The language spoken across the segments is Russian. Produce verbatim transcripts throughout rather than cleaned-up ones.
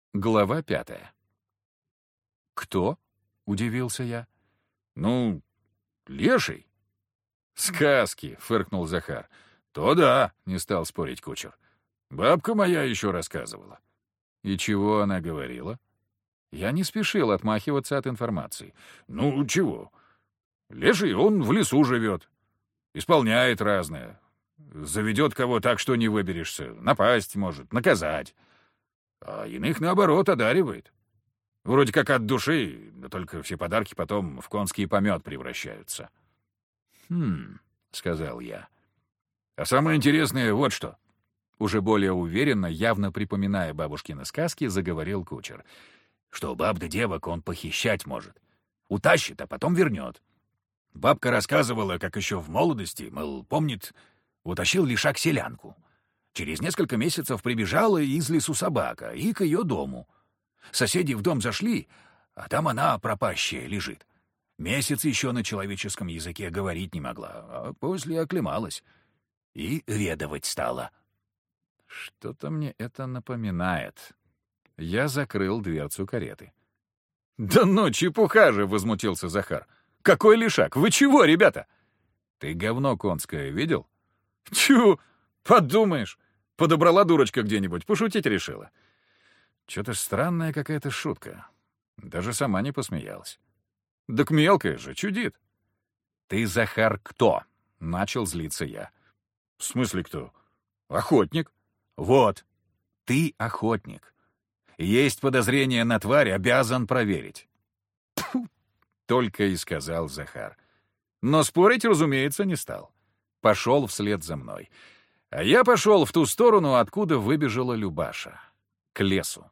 Глава пятая. «Кто?» — удивился я. «Ну, леший». «Сказки!» — фыркнул Захар. «То да», — Не стал спорить кучер. бабка моя еще рассказывала. И чего она говорила? Я не спешил отмахиваться от информации. «Ну, чего? Леший, он в лесу живет. Исполняет разное. Заведет кого так, что не выберешься. Напасть может, наказать. А иных, наоборот, одаривает. Вроде как от души, да только все подарки потом в конский помет превращаются». «Хм», — сказал я. «А самое интересное вот что». Уже более уверенно, явно припоминая бабушкины сказки, заговорил кучер. Что баб да девок он похищать может. Утащит, а потом вернет. Бабка рассказывала, как еще в молодости, мол, помнит, утащил лишак селянку. Через несколько месяцев прибежала из лесу собака и к ее дому. Соседи в дом зашли, а там она пропащая лежит. Месяц еще на человеческом языке говорить не могла, а после оклемалась и ведовать стала. Что-то мне это напоминает. Я закрыл дверцу кареты. «Да ну, чепуха же!» — возмутился Захар. «Какой лишак? Вы чего, ребята?» «Ты говно конское видел?» «Тю! Подумаешь! Подобрала дурочка где-нибудь, пошутить решила». Что-то странная какая-то шутка. Даже сама не посмеялась. «Так мелкая же, чудит». «Ты, Захар, кто?» — начал злиться я. «В смысле кто? Охотник». «Вот, ты охотник. Есть подозрение на тварь, обязан проверить». «Тьфу!» — только и сказал Захар. Но спорить, разумеется, не стал. Пошел вслед за мной. А я пошел в ту сторону, откуда выбежала Любаша. К лесу.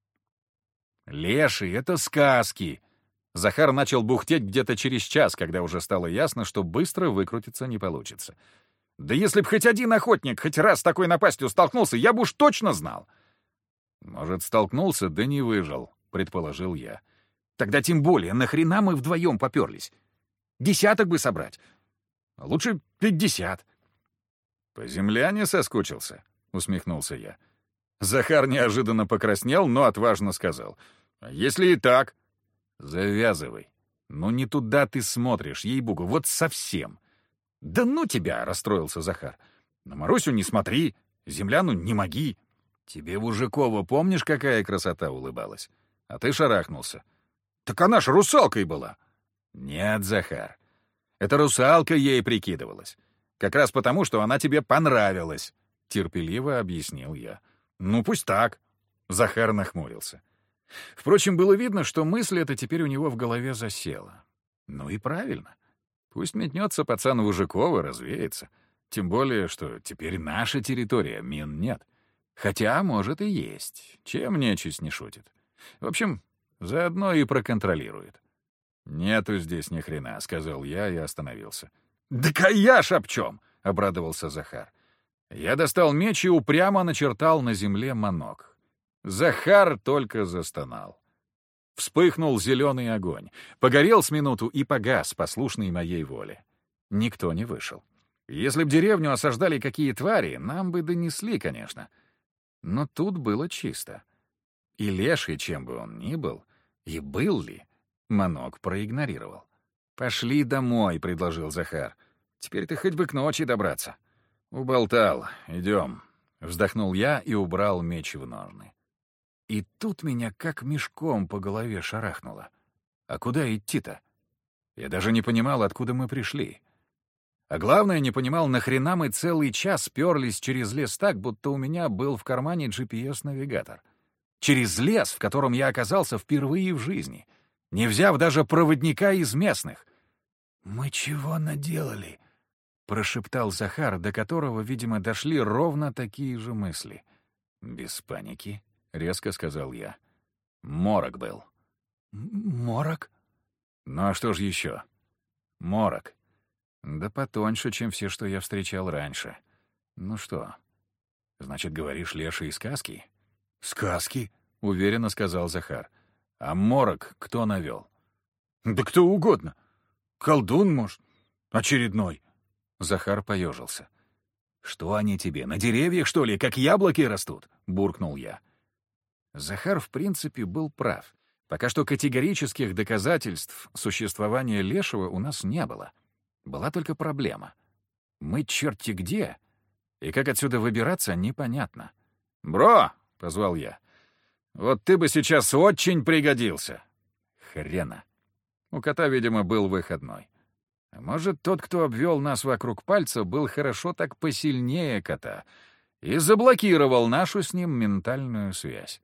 «Леший — это сказки!» Захар начал бухтеть где-то через час, когда уже стало ясно, что быстро выкрутиться не получится. «Да если б хоть один охотник хоть раз с такой напастью столкнулся, я бы уж точно знал!» «Может, столкнулся, да не выжил», — предположил я. «Тогда тем более, нахрена мы вдвоем поперлись? Десяток бы собрать. А лучше пятьдесят». «По земляне соскучился?» — усмехнулся я. Захар неожиданно покраснел, но отважно сказал. «А если и так?» «Завязывай. Ну не туда ты смотришь, ей-богу, вот совсем». «Да ну тебя!» — расстроился Захар. «На Марусю не смотри, земляну не моги. Тебе Вужикова, помнишь, какая красота улыбалась? А ты шарахнулся». «Так она ж русалкой была». «Нет, Захар, эта русалка ей прикидывалась. Как раз потому, что она тебе понравилась», — терпеливо объяснил я. «Ну, пусть так». Захар нахмурился. Впрочем, было видно, что мысль эта теперь у него в голове засела. Ну и правильно. Пусть метнется пацан Вужикова, развеется. Тем более, что теперь наша территория, мин нет. Хотя, может, и есть. Чем нечисть не шутит. В общем, заодно и проконтролирует. «Нету здесь ни хрена», — сказал я и остановился. «Да-ка я ж об чем!» — обрадовался Захар. Я достал меч и упрямо начертал на земле манок. Захар только застонал. Вспыхнул зеленый огонь, погорел с минуту и погас, послушный моей воле. Никто не вышел. Если б деревню осаждали какие твари, нам бы донесли, конечно. Но тут было чисто. И леший, чем бы он ни был, и был ли, манок проигнорировал. «Пошли домой», — предложил Захар. «Теперь ты хоть бы к ночи добраться». «Уболтал. Идем». Вздохнул я и убрал меч в ножны. И тут меня как мешком по голове шарахнуло. А куда идти-то? Я даже не понимал, откуда мы пришли. А главное, не понимал, нахрена мы целый час перлись через лес так, будто у меня был в кармане джи пи эс-навигатор. Через лес, в котором я оказался впервые в жизни, не взяв даже проводника из местных. «Мы чего наделали?» — прошептал Захар, до которого, видимо, дошли ровно такие же мысли. «Без паники», — резко сказал я. «Морок был». «Морок?» «Ну а что ж еще?» «Морок. Да потоньше, чем все, что я встречал раньше. Ну что, значит, говоришь, лешие сказки?» «Сказки», — уверенно сказал Захар. «А морок кто навел?» «Да кто угодно. Колдун, может, очередной». Захар поежился. «Что они тебе, на деревьях, что ли, как яблоки растут?» — буркнул я. Захар, в принципе, был прав. Пока что категорических доказательств существования Лешего у нас не было. Была только проблема. Мы черти где, и как отсюда выбираться, непонятно. «Бро!» — позвал я. «Вот ты бы сейчас очень пригодился!» Хрена. У кота, видимо, был выходной. А может, тот, кто обвел нас вокруг пальца, был хорошо так посильнее кота и заблокировал нашу с ним ментальную связь.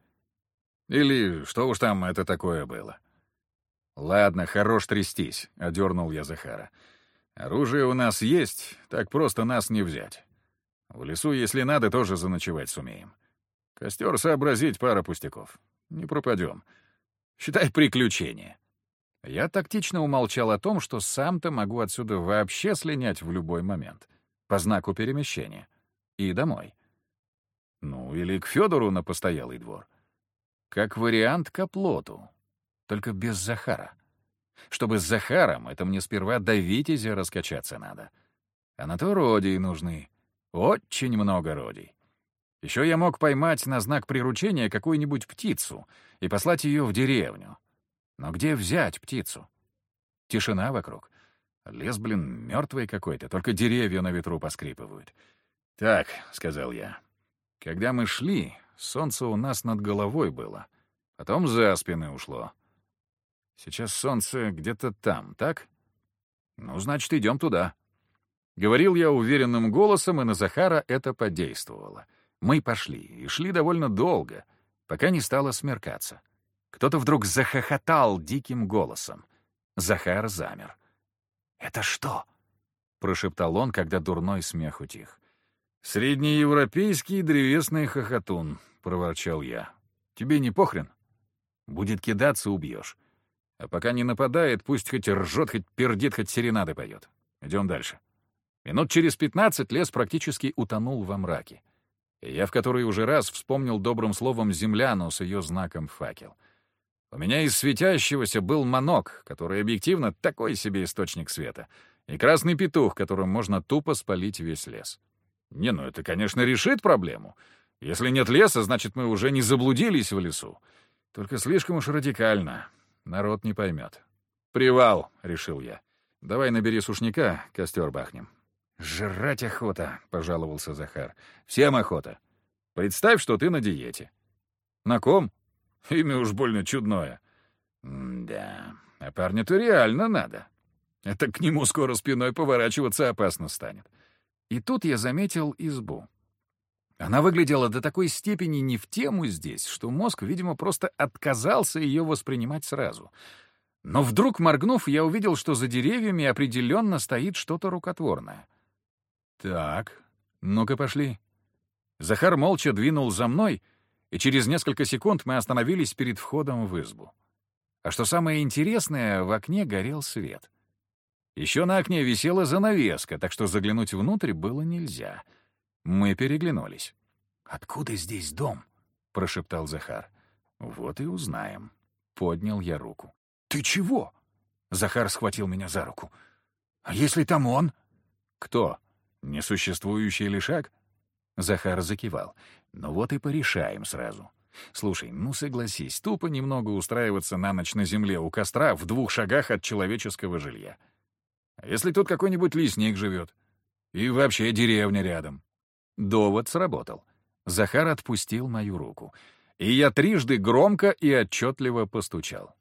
Или что уж там это такое было. «Ладно, хорош трястись», — одернул я Захара. «Оружие у нас есть, так просто нас не взять. В лесу, если надо, тоже заночевать сумеем. Костер сообразить, пара пустяков. Не пропадем. Считай приключение». Я тактично умолчал о том, что сам-то могу отсюда вообще слинять в любой момент. По знаку перемещения. И домой. Ну, или к Федору на постоялый двор. Как вариант, к оплоту. Только без Захара. Чтобы с Захаром, это мне сперва до Витязя раскачаться надо. А на то родий нужны. Очень много родий. Еще я мог поймать на знак приручения какую-нибудь птицу и послать ее в деревню. Но где взять птицу? Тишина вокруг. Лес, блин, мертвый какой-то, только деревья на ветру поскрипывают. «Так», — сказал я, — «когда мы шли, солнце у нас над головой было, потом за спины ушло. Сейчас солнце где-то там, так? Ну, значит, идем туда». Говорил я уверенным голосом, и на Захара это подействовало. Мы пошли, и шли довольно долго, пока не стало смеркаться. Кто-то вдруг захохотал диким голосом. Захар замер. «Это что?» — прошептал он, когда дурной смех утих. «Среднеевропейский древесный хохотун», — проворчал я. «Тебе не похрен? Будет кидаться — убьешь. А пока не нападает, пусть хоть ржет, хоть пердит, хоть серенады поет. Идем дальше». Минут через пятнадцать лес практически утонул во мраке. И я в который уже раз вспомнил добрым словом земляну с ее знаком факел. У меня из светящегося был манок, который объективно такой себе источник света, и красный петух, которым можно тупо спалить весь лес. Не, ну это, конечно, решит проблему. Если нет леса, значит, мы уже не заблудились в лесу. Только слишком уж радикально. Народ не поймет. «Привал», — решил я. «Давай набери сушняка, костер бахнем». «Жрать охота», — пожаловался Захар. «Всем охота. Представь, что ты на диете». «На ком?» Имя уж больно чудное. М-да, а парню-то реально надо. Это к нему скоро спиной поворачиваться опасно станет. И тут я заметил избу. Она выглядела до такой степени не в тему здесь, что мозг, видимо, просто отказался ее воспринимать сразу. Но вдруг, моргнув, я увидел, что за деревьями определенно стоит что-то рукотворное. «Так, ну-ка пошли». Захар молча двинул за мной, и через несколько секунд мы остановились перед входом в избу. А что самое интересное, в окне горел свет. Еще на окне висела занавеска, так что заглянуть внутрь было нельзя. Мы переглянулись. «Откуда здесь дом?» — прошептал Захар. «Вот и узнаем». Поднял я руку. «Ты чего?» — Захар схватил меня за руку. «А если там он?» «Кто? Несуществующий лишак?» Захар закивал. «Ну вот и порешаем сразу. Слушай, ну согласись, тупо немного устраиваться на ночь на земле у костра в двух шагах от человеческого жилья. А если тут какой-нибудь лесник живет? И вообще деревня рядом». Довод сработал. Захар отпустил мою руку, и я трижды громко и отчетливо постучал.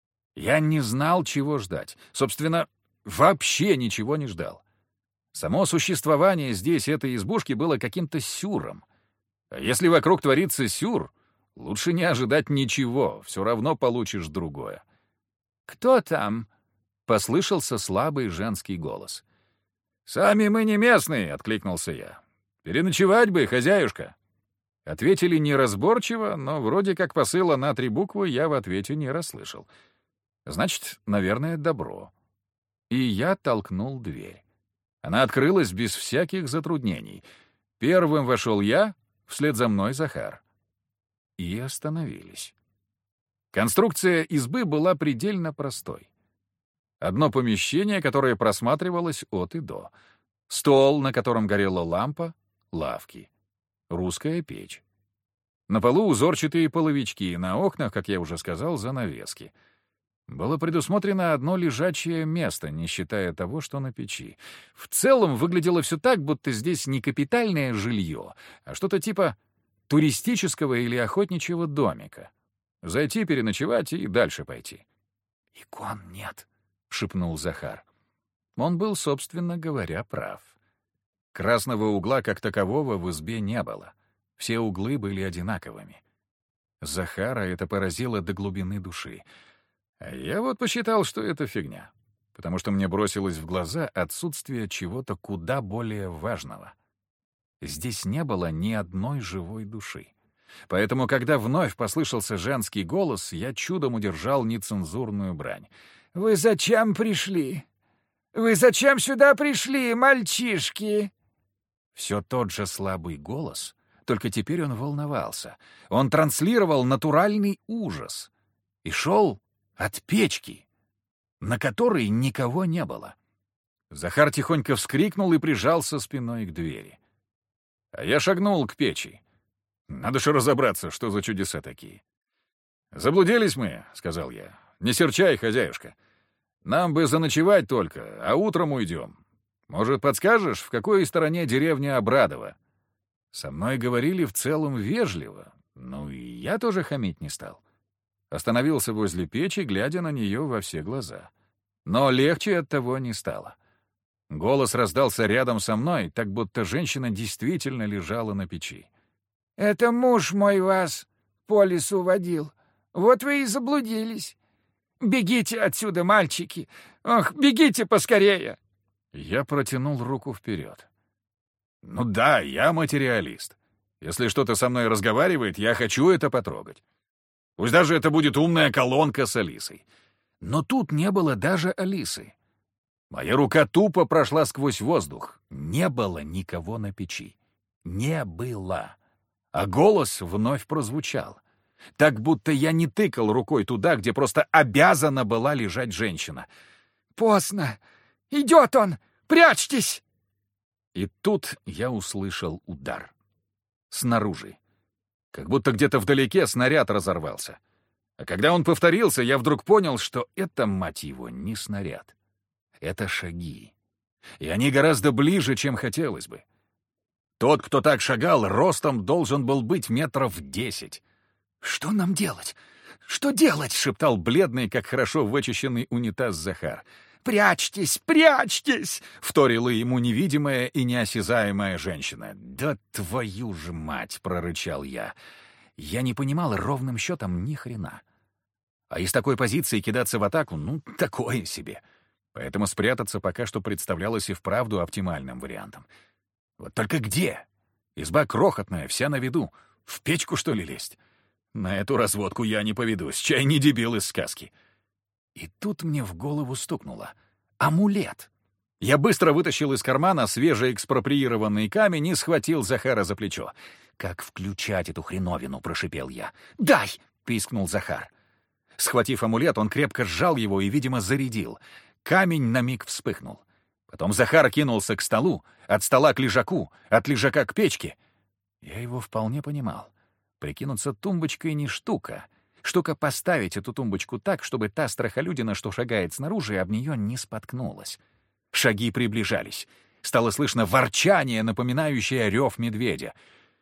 Я не знал, чего ждать. Собственно, вообще ничего не ждал. Само существование здесь этой избушки было каким-то сюром. А если вокруг творится сюр, лучше не ожидать ничего, все равно получишь другое. «Кто там?» — послышался слабый женский голос. «Сами мы не местные», — откликнулся я. «Переночевать бы, хозяюшка». Ответили неразборчиво, но вроде как посыла на три буквы я в ответе не расслышал. Значит, наверное, добро. И я толкнул дверь. Она открылась без всяких затруднений. Первым вошел я, вслед за мной Захар. И остановились. Конструкция избы была предельно простой. Одно помещение, которое просматривалось от и до. Стол, на котором горела лампа, лавки. Русская печь. На полу узорчатые половички, на окнах, как я уже сказал, занавески. Было предусмотрено одно лежачее место, не считая того, что на печи. В целом выглядело все так, будто здесь не капитальное жилье, а что-то типа туристического или охотничьего домика. Зайти, переночевать и дальше пойти. «Икон нет», — шепнул Захар. Он был, собственно говоря, прав. Красного угла как такового в избе не было. Все углы были одинаковыми. Захара это поразило до глубины души. А я вот посчитал, что это фигня, потому что мне бросилось в глаза отсутствие чего-то куда более важного. Здесь не было ни одной живой души. Поэтому, когда вновь послышался женский голос, я чудом удержал нецензурную брань. «Вы зачем пришли? Вы зачем сюда пришли, мальчишки?» Все тот же слабый голос, только теперь он волновался. Он транслировал натуральный ужас. И шел от печки, на которой никого не было. Захар тихонько вскрикнул и прижался спиной к двери. А я шагнул к печи. Надо же разобраться, что за чудеса такие. «Заблудились мы», — сказал я. «Не серчай, хозяюшка. Нам бы заночевать только, а утром уйдем. Может, подскажешь, в какой стороне деревня Обрадово?» Со мной говорили в целом вежливо, ну и я тоже хамить не стал. Остановился возле печи, глядя на нее во все глаза. Но легче от того не стало. Голос раздался рядом со мной, так будто женщина действительно лежала на печи. «Это муж мой вас по лесу водил. Вот вы и заблудились. Бегите отсюда, мальчики! Ох, бегите поскорее!» Я протянул руку вперед. «Ну да, я материалист. Если что-то со мной разговаривает, я хочу это потрогать. Пусть даже это будет умная колонка с Алисой. Но тут не было даже Алисы. Моя рука тупо прошла сквозь воздух. Не было никого на печи. Не было. А голос вновь прозвучал. Так будто я не тыкал рукой туда, где просто обязана была лежать женщина. «Поздно! Идет он! Прячьтесь!» И тут я услышал удар. Снаружи. Как будто где-то вдалеке снаряд разорвался. А когда он повторился, я вдруг понял, что это, мать его, не снаряд. Это шаги. И они гораздо ближе, чем хотелось бы. Тот, кто так шагал, ростом должен был быть метров десять. «Что нам делать? Что делать?» — шептал бледный, как хорошо вычищенный унитаз Захар. «Прячьтесь, прячьтесь!» — вторила ему невидимая и неосязаемая женщина. «Да твою ж мать!» — прорычал я. Я не понимал ровным счетом ни хрена. А из такой позиции кидаться в атаку, ну, такое себе. Поэтому спрятаться пока что представлялось и вправду оптимальным вариантом. Вот только где? Изба крохотная, вся на виду. В печку, что ли, лезть? На эту разводку я не поведусь, чай не дебил из сказки. И тут мне в голову стукнуло. Амулет. Я быстро вытащил из кармана свежеэкспроприированный камень и схватил Захара за плечо. «Как включать эту хреновину?» — прошипел я. «Дай!» — пискнул Захар. Схватив амулет, он крепко сжал его и, видимо, зарядил. Камень на миг вспыхнул. Потом Захар кинулся к столу, от стола к лежаку, от лежака к печке. Я его вполне понимал. Прикинуться тумбочкой не штука. Штука поставить эту тумбочку так, чтобы та страхолюдина, что шагает снаружи, об нее не споткнулась. Шаги приближались. Стало слышно ворчание, напоминающее рев медведя.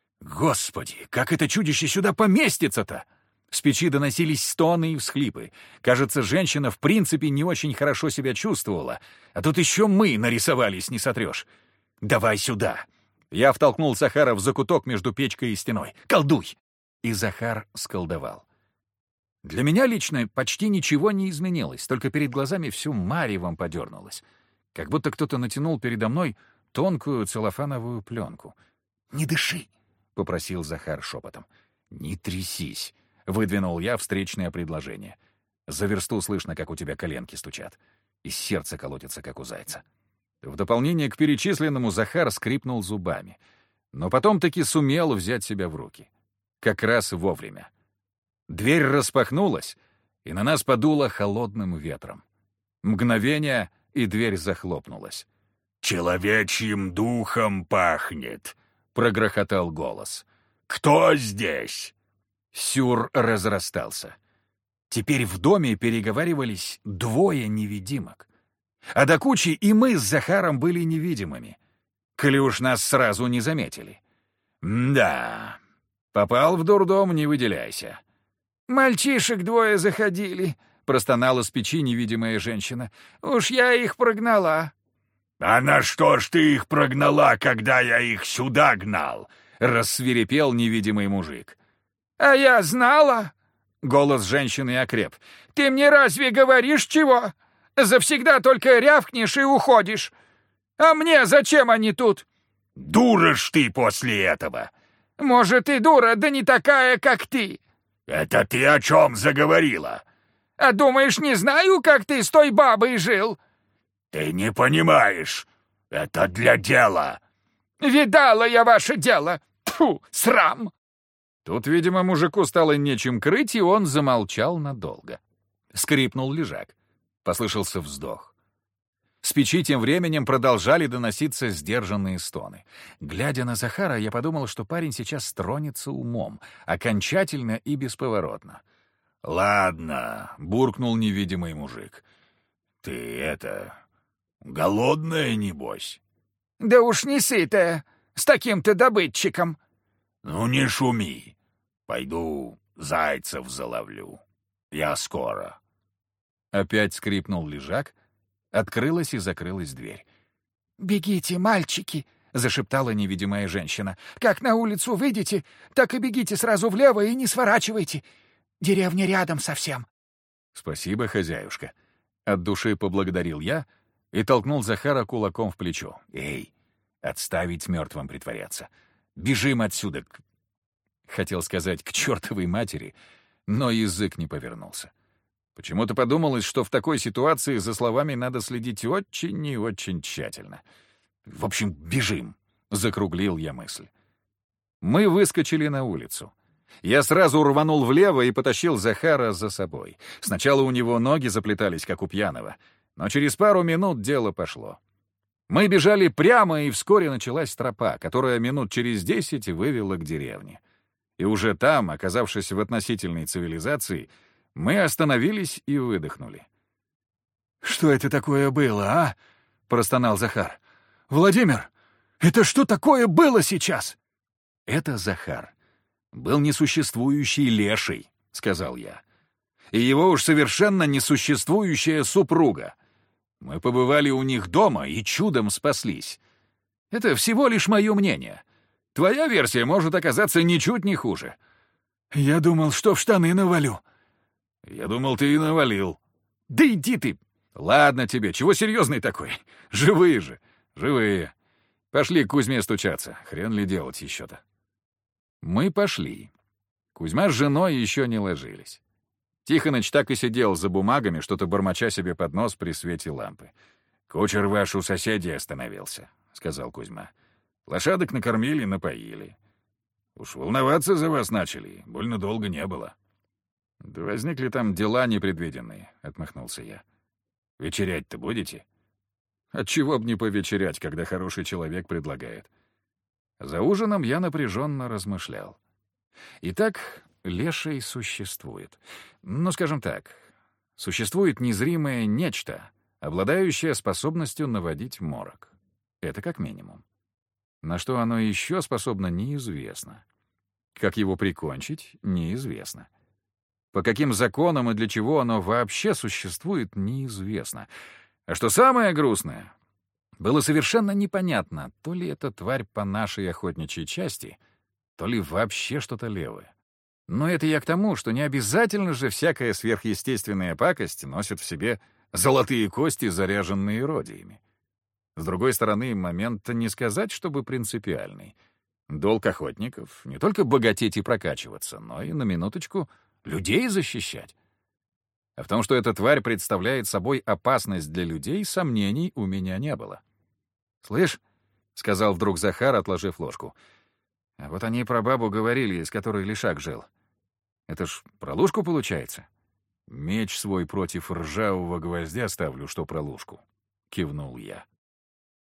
Господи, как это чудище сюда поместится-то? С печи доносились стоны и всхлипы. Кажется, женщина в принципе не очень хорошо себя чувствовала. А тут еще мы нарисовались, не сотрешь. «Давай сюда!» Я втолкнул Захара в закуток между печкой и стеной. «Колдуй!» И Захар сколдовал. Для меня лично почти ничего не изменилось, только перед глазами всё маревом подернулось. Как будто кто-то натянул передо мной тонкую целлофановую пленку. «Не дыши!» — попросил Захар шепотом. «Не трясись!» — выдвинул я встречное предложение. За версту слышно, как у тебя коленки стучат. И сердце колотится, как у зайца. В дополнение к перечисленному Захар скрипнул зубами. Но потом таки сумел взять себя в руки. Как раз вовремя. Дверь распахнулась, и на нас подуло холодным ветром. Мгновение, и дверь захлопнулась. «Человечьим духом пахнет», — прогрохотал голос. «Кто здесь?» Сюр разрастался. Теперь в доме переговаривались двое невидимок. А до кучи и мы с Захаром были невидимыми. Коли уж нас сразу не заметили. Да, попал в дурдом, не выделяйся. «Мальчишек двое заходили», — простонала с печи невидимая женщина. «Уж я их прогнала». «А на что ж ты их прогнала, когда я их сюда гнал?» — рассвирепел невидимый мужик. «А я знала!» — голос женщины окреп. «Ты мне разве говоришь чего? Завсегда только рявкнешь и уходишь. А мне зачем они тут?» «Дура ж ты после этого!» «Может, и дура, да не такая, как ты!» «Это ты о чем заговорила?» «А думаешь, не знаю, как ты с той бабой жил?» «Ты не понимаешь. Это для дела». «Видала я ваше дело. Тьфу, срам!» Тут, видимо, мужику стало нечем крыть, и он замолчал надолго. Скрипнул лежак. Послышался вздох. С печи тем временем продолжали доноситься сдержанные стоны. Глядя на Захара, я подумал, что парень сейчас тронется умом, окончательно и бесповоротно. «Ладно», — буркнул невидимый мужик. «Ты это... голодная, небось?» «Да уж не сытая, с таким-то добытчиком». «Ну не шуми. Пойду зайцев заловлю. Я скоро». Опять скрипнул лежак, открылась и закрылась дверь. «Бегите, мальчики!» — зашептала невидимая женщина. «Как на улицу выйдете, так и бегите сразу влево и не сворачивайте. Деревня рядом совсем». «Спасибо, хозяюшка». От души поблагодарил я и толкнул Захара кулаком в плечо. «Эй, отставить мертвым притворяться. Бежим отсюда к...» Хотел сказать «к чертовой матери», но язык не повернулся. Почему-то подумалось, что в такой ситуации за словами надо следить очень и очень тщательно. В общем, бежим, — закруглил я мысль. Мы выскочили на улицу. Я сразу рванул влево и потащил Захара за собой. Сначала у него ноги заплетались, как у пьяного, но через пару минут дело пошло. Мы бежали прямо, и вскоре началась тропа, которая минут через десять вывела к деревне. И уже там, оказавшись в относительной цивилизации, мы остановились и выдохнули. «Что это такое было, а?» — простонал Захар. «Владимир, это что такое было сейчас?» «Это Захар. Был несуществующий леший», — сказал я. «И его уж совершенно несуществующая супруга. Мы побывали у них дома и чудом спаслись. Это всего лишь мое мнение. Твоя версия может оказаться ничуть не хуже». «Я думал, что в штаны навалю». «Я думал, ты и навалил». «Да иди ты!» «Ладно тебе, чего серьезный такой? Живые же, живые. Пошли к Кузьме стучаться, хрен ли делать еще-то». Мы пошли. Кузьма с женой еще не ложились. Тихоныч так и сидел за бумагами, что-то бормоча себе под нос при свете лампы. «Кучер ваш у соседей остановился», — сказал Кузьма. «Лошадок накормили, напоили. Уж волноваться за вас начали, больно долго не было». «Да возникли там дела непредвиденные», — отмахнулся я. «Вечерять-то будете?» «Отчего б не повечерять, когда хороший человек предлагает?» За ужином я напряженно размышлял. Итак, леший существует. Ну, скажем так, существует незримое нечто, обладающее способностью наводить морок. Это как минимум. На что оно еще способно, неизвестно. Как его прикончить, неизвестно. По каким законам и для чего оно вообще существует, неизвестно. А что самое грустное, было совершенно непонятно, то ли эта тварь по нашей охотничьей части, то ли вообще что-то левое. Но это я к тому, что не обязательно же всякая сверхъестественная пакость носит в себе золотые кости, заряженные родиями. С другой стороны, момент не сказать, чтобы принципиальный. Долг охотников — не только богатеть и прокачиваться, но и, на минуточку, людей защищать. А в том, что эта тварь представляет собой опасность для людей, сомнений у меня не было. «Слышь», — сказал вдруг Захар, отложив ложку, — «а вот они про бабу говорили, с которой Лешак жил. Это ж про Лушку получается?» «Меч свой против ржавого гвоздя ставлю, что про Лушку», — кивнул я.